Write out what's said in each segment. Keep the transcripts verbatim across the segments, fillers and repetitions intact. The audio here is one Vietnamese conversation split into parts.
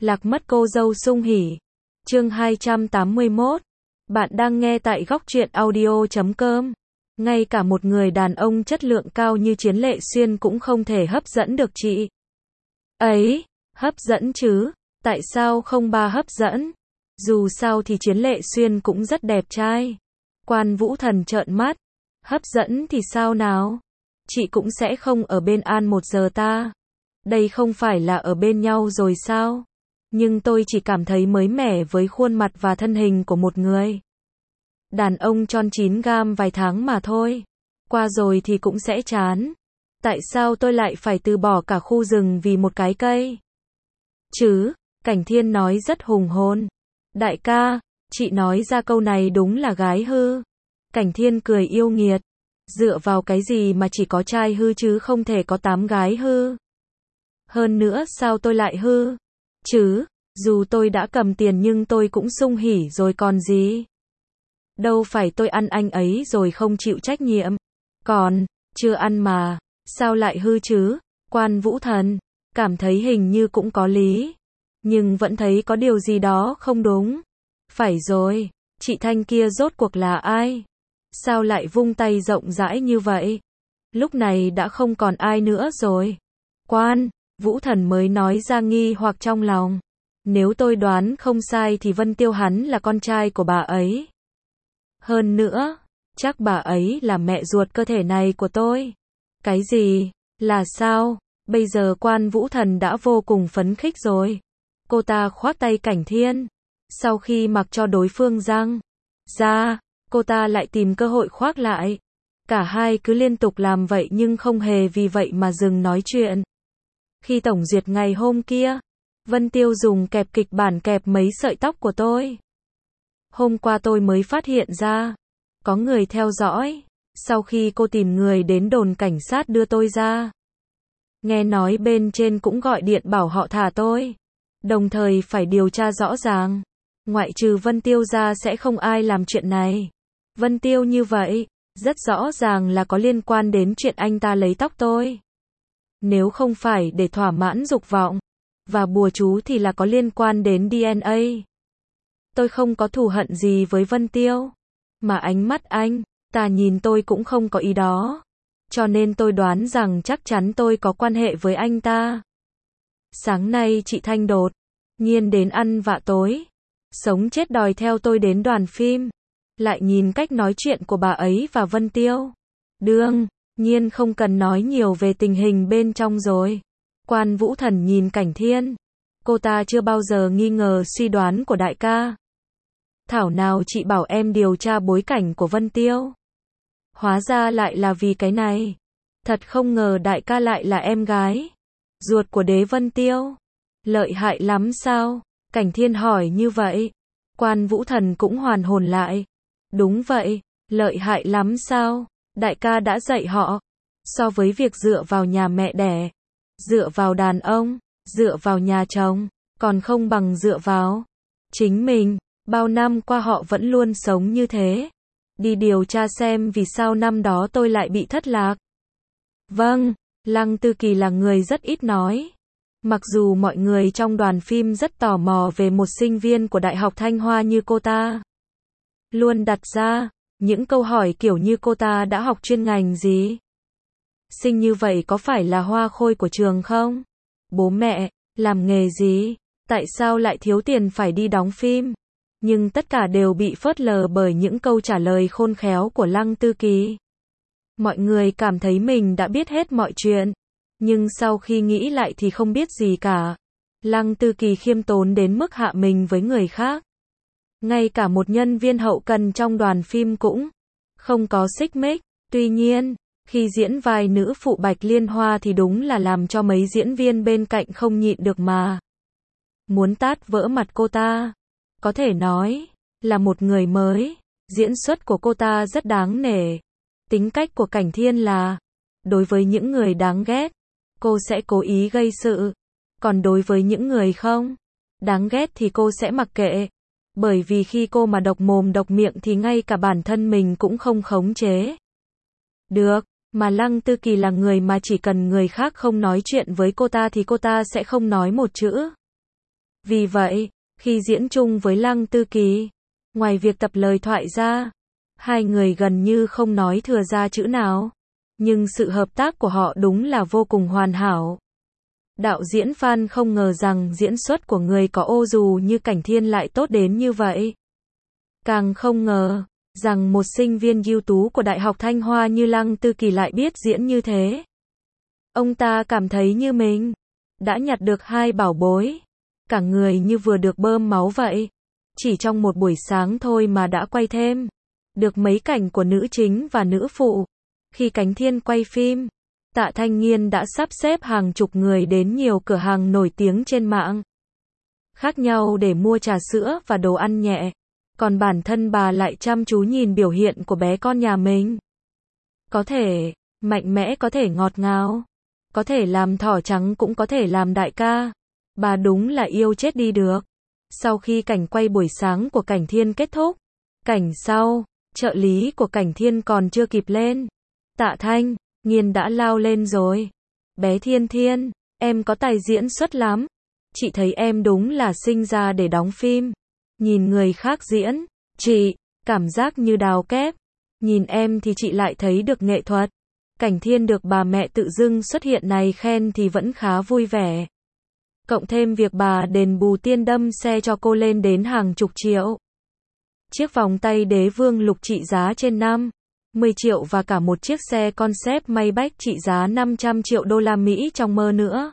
Lạc mất cô dâu Sung Hỉ. Chương hai trăm tám mươi mốt. Bạn đang nghe tại góc truyện audio chấm com. Ngay cả một người đàn ông chất lượng cao như Chiến Lệ Xuyên cũng không thể hấp dẫn được chị ấy. Hấp dẫn chứ, tại sao không ba hấp dẫn? Dù sao thì Chiến Lệ Xuyên cũng rất đẹp trai. Quan Vũ Thần trợn mắt. Hấp dẫn thì sao nào? Chị cũng sẽ không ở bên An một giờ ta. Đây không phải là ở bên nhau rồi sao? Nhưng tôi chỉ cảm thấy mới mẻ với khuôn mặt và thân hình của một người đàn ông tròn chín gam vài tháng mà thôi. Qua rồi thì cũng sẽ chán. Tại sao tôi lại phải từ bỏ cả khu rừng vì một cái cây? Chứ, Cảnh Thiên nói rất hùng hồn. Đại ca, chị nói ra câu này đúng là gái hư. Cảnh Thiên cười yêu nghiệt. Dựa vào cái gì mà chỉ có trai hư chứ không thể có tám gái hư? Hơn nữa sao tôi lại hư? Chứ, dù tôi đã cầm tiền nhưng tôi cũng sung hỉ rồi còn gì. Đâu phải tôi ăn anh ấy rồi không chịu trách nhiệm. Còn, chưa ăn mà, sao lại hư chứ? Quan Vũ Thần, cảm thấy hình như cũng có lý. Nhưng vẫn thấy có điều gì đó không đúng. Phải rồi, chị Thanh kia rốt cuộc là ai? Sao lại vung tay rộng rãi như vậy? Lúc này đã không còn ai nữa rồi. Quan Vũ Thần mới nói ra nghi hoặc trong lòng. Nếu tôi đoán không sai thì Vân Tiêu hắn là con trai của bà ấy. Hơn nữa, chắc bà ấy là mẹ ruột cơ thể này của tôi. Cái gì? Là sao? Bây giờ Quan Vũ Thần đã vô cùng phấn khích rồi. Cô ta khoác tay Cảnh Thiên. Sau khi mặc cho đối phương giang ra, cô ta lại tìm cơ hội khoác lại. Cả hai cứ liên tục làm vậy nhưng không hề vì vậy mà dừng nói chuyện. Khi tổng duyệt ngày hôm kia, Vân Tiêu dùng kẹp kịch bản kẹp mấy sợi tóc của tôi. Hôm qua tôi mới phát hiện ra, có người theo dõi. Sau khi cô tìm người đến đồn cảnh sát đưa tôi ra. Nghe nói bên trên cũng gọi điện bảo họ thả tôi. Đồng thời phải điều tra rõ ràng. Ngoại trừ Vân Tiêu ra sẽ không ai làm chuyện này. Vân Tiêu như vậy, rất rõ ràng là có liên quan đến chuyện anh ta lấy tóc tôi. Nếu không phải để thỏa mãn dục vọng và bùa chú thì là có liên quan đến đê en a. Tôi không có thù hận gì với Vân Tiêu, mà ánh mắt anh ta nhìn tôi cũng không có ý đó. Cho nên tôi đoán rằng chắc chắn tôi có quan hệ với anh ta. Sáng nay chị Thanh đột nhiên đến ăn vạ tối, sống chết đòi theo tôi đến đoàn phim. Lại nhìn cách nói chuyện của bà ấy và Vân Tiêu. Đương nhiên không cần nói nhiều về tình hình bên trong rồi. Quan Vũ Thần nhìn Cảnh Thiên. Cô ta chưa bao giờ nghi ngờ suy đoán của đại ca. Thảo nào chị bảo em điều tra bối cảnh của Vân Tiêu. Hóa ra lại là vì cái này. Thật không ngờ đại ca lại là em gái ruột của đế Vân Tiêu. Lợi hại lắm sao? Cảnh Thiên hỏi như vậy. Quan Vũ Thần cũng hoàn hồn lại. Đúng vậy, lợi hại lắm sao? Đại ca đã dạy họ. So với việc dựa vào nhà mẹ đẻ, dựa vào đàn ông, dựa vào nhà chồng, còn không bằng dựa vào chính mình. Bao năm qua họ vẫn luôn sống như thế. Đi điều tra xem vì sao năm đó tôi lại bị thất lạc. Vâng, Lăng Tư Kỳ là người rất ít nói. Mặc dù mọi người trong đoàn phim rất tò mò về một sinh viên của Đại học Thanh Hoa như cô ta. Luôn đặt ra những câu hỏi kiểu như cô ta đã học chuyên ngành gì? Xinh như vậy có phải là hoa khôi của trường không? Bố mẹ làm nghề gì? Tại sao lại thiếu tiền phải đi đóng phim? Nhưng tất cả đều bị phớt lờ bởi những câu trả lời khôn khéo của Lăng Tư Kỳ. Mọi người cảm thấy mình đã biết hết mọi chuyện, nhưng sau khi nghĩ lại thì không biết gì cả. Lăng Tư Kỳ khiêm tốn đến mức hạ mình với người khác. Ngay cả một nhân viên hậu cần trong đoàn phim cũng không có xích mích. Tuy nhiên, khi diễn vai nữ phụ Bạch Liên Hoa thì đúng là làm cho mấy diễn viên bên cạnh không nhịn được mà muốn tát vỡ mặt cô ta. Có thể nói là một người mới. Diễn xuất của cô ta rất đáng nể. Tính cách của Cảnh Thiên là đối với những người đáng ghét, cô sẽ cố ý gây sự. Còn đối với những người không đáng ghét thì cô sẽ mặc kệ. Bởi vì khi cô mà độc mồm độc miệng thì ngay cả bản thân mình cũng không khống chế được. Mà Lăng Tư Kỳ là người mà chỉ cần người khác không nói chuyện với cô ta thì cô ta sẽ không nói một chữ. Vì vậy, khi diễn chung với Lăng Tư Kỳ, ngoài việc tập lời thoại ra, hai người gần như không nói thừa ra chữ nào. Nhưng sự hợp tác của họ đúng là vô cùng hoàn hảo. Đạo diễn Phan không ngờ rằng diễn xuất của người có ô dù như Cảnh Thiên lại tốt đến như vậy. Càng không ngờ rằng một sinh viên ưu tú của Đại học Thanh Hoa như Lăng Tư Kỳ lại biết diễn như thế. Ông ta cảm thấy như mình đã nhặt được hai bảo bối, cả người như vừa được bơm máu vậy. Chỉ trong một buổi sáng thôi mà đã quay thêm được mấy cảnh của nữ chính và nữ phụ. Khi Cảnh Thiên quay phim, Tạ Thanh Nghiên đã sắp xếp hàng chục người đến nhiều cửa hàng nổi tiếng trên mạng khác nhau để mua trà sữa và đồ ăn nhẹ. Còn bản thân bà lại chăm chú nhìn biểu hiện của bé con nhà mình. Có thể mạnh mẽ, có thể ngọt ngào, có thể làm thỏ trắng, cũng có thể làm đại ca. Bà đúng là yêu chết đi được. Sau khi cảnh quay buổi sáng của Cảnh Thiên kết thúc, cảnh sau, trợ lý của Cảnh Thiên còn chưa kịp lên, Tạ Thanh Nghiên đã lao lên rồi. Bé Thiên Thiên, em có tài diễn xuất lắm. Chị thấy em đúng là sinh ra để đóng phim. Nhìn người khác diễn, chị cảm giác như đào kép. Nhìn em thì chị lại thấy được nghệ thuật. Cảnh Thiên được bà mẹ tự dưng xuất hiện này khen thì vẫn khá vui vẻ. Cộng thêm việc bà đền bù tiền đâm xe cho cô lên đến hàng chục triệu. Chiếc vòng tay đế vương lục trị giá trên năm mươi triệu và cả một chiếc xe concept Maybach trị giá năm trăm triệu đô la Mỹ trong mơ nữa.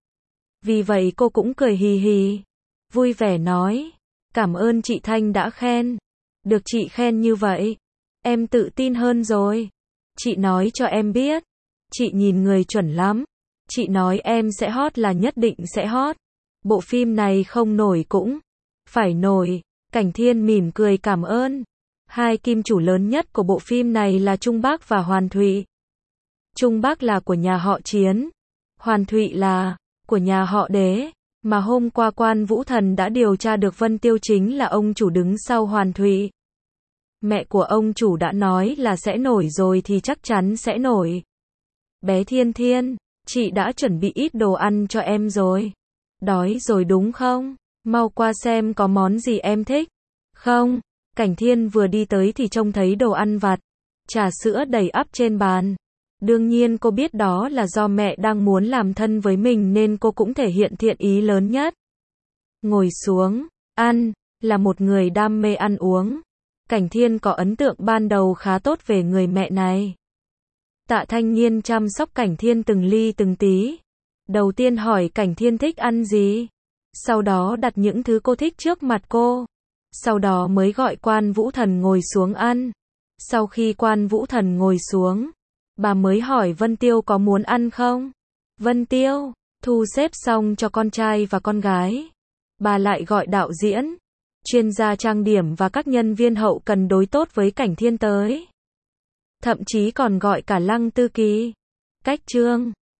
Vì vậy cô cũng cười hì hì, vui vẻ nói, cảm ơn chị Thanh đã khen. Được chị khen như vậy, em tự tin hơn rồi. Chị nói cho em biết, chị nhìn người chuẩn lắm. Chị nói em sẽ hot là nhất định sẽ hot. Bộ phim này không nổi cũng phải nổi. Cảnh Thiên mỉm cười cảm ơn. Hai kim chủ lớn nhất của bộ phim này là Trung Bác và Hoàn Thụy. Trung Bác là của nhà họ Chiến, Hoàn Thụy là của nhà họ Đế. Mà hôm qua Quan Vũ Thần đã điều tra được Vân Tiêu chính là ông chủ đứng sau Hoàn Thụy. Mẹ của ông chủ đã nói là sẽ nổi rồi thì chắc chắn sẽ nổi. Bé Thiên Thiên, chị đã chuẩn bị ít đồ ăn cho em rồi. Đói rồi đúng không? Mau qua xem có món gì em thích. Không, Cảnh Thiên vừa đi tới thì trông thấy đồ ăn vặt, trà sữa đầy ắp trên bàn. Đương nhiên cô biết đó là do mẹ đang muốn làm thân với mình nên cô cũng thể hiện thiện ý lớn nhất. Ngồi xuống, ăn, là một người đam mê ăn uống. Cảnh Thiên có ấn tượng ban đầu khá tốt về người mẹ này. Tạ Thanh Nghiên chăm sóc Cảnh Thiên từng ly từng tí. Đầu tiên hỏi Cảnh Thiên thích ăn gì. Sau đó đặt những thứ cô thích trước mặt cô. Sau đó mới gọi Quan Vũ Thần ngồi xuống ăn. Sau khi Quan Vũ Thần ngồi xuống, bà mới hỏi Vân Tiêu có muốn ăn không. Vân Tiêu, thu xếp xong cho con trai và con gái. Bà lại gọi đạo diễn, chuyên gia trang điểm và các nhân viên hậu cần đối tốt với Cảnh Thiên tới. Thậm chí còn gọi cả Lăng Tư Kỳ, Cách Trương,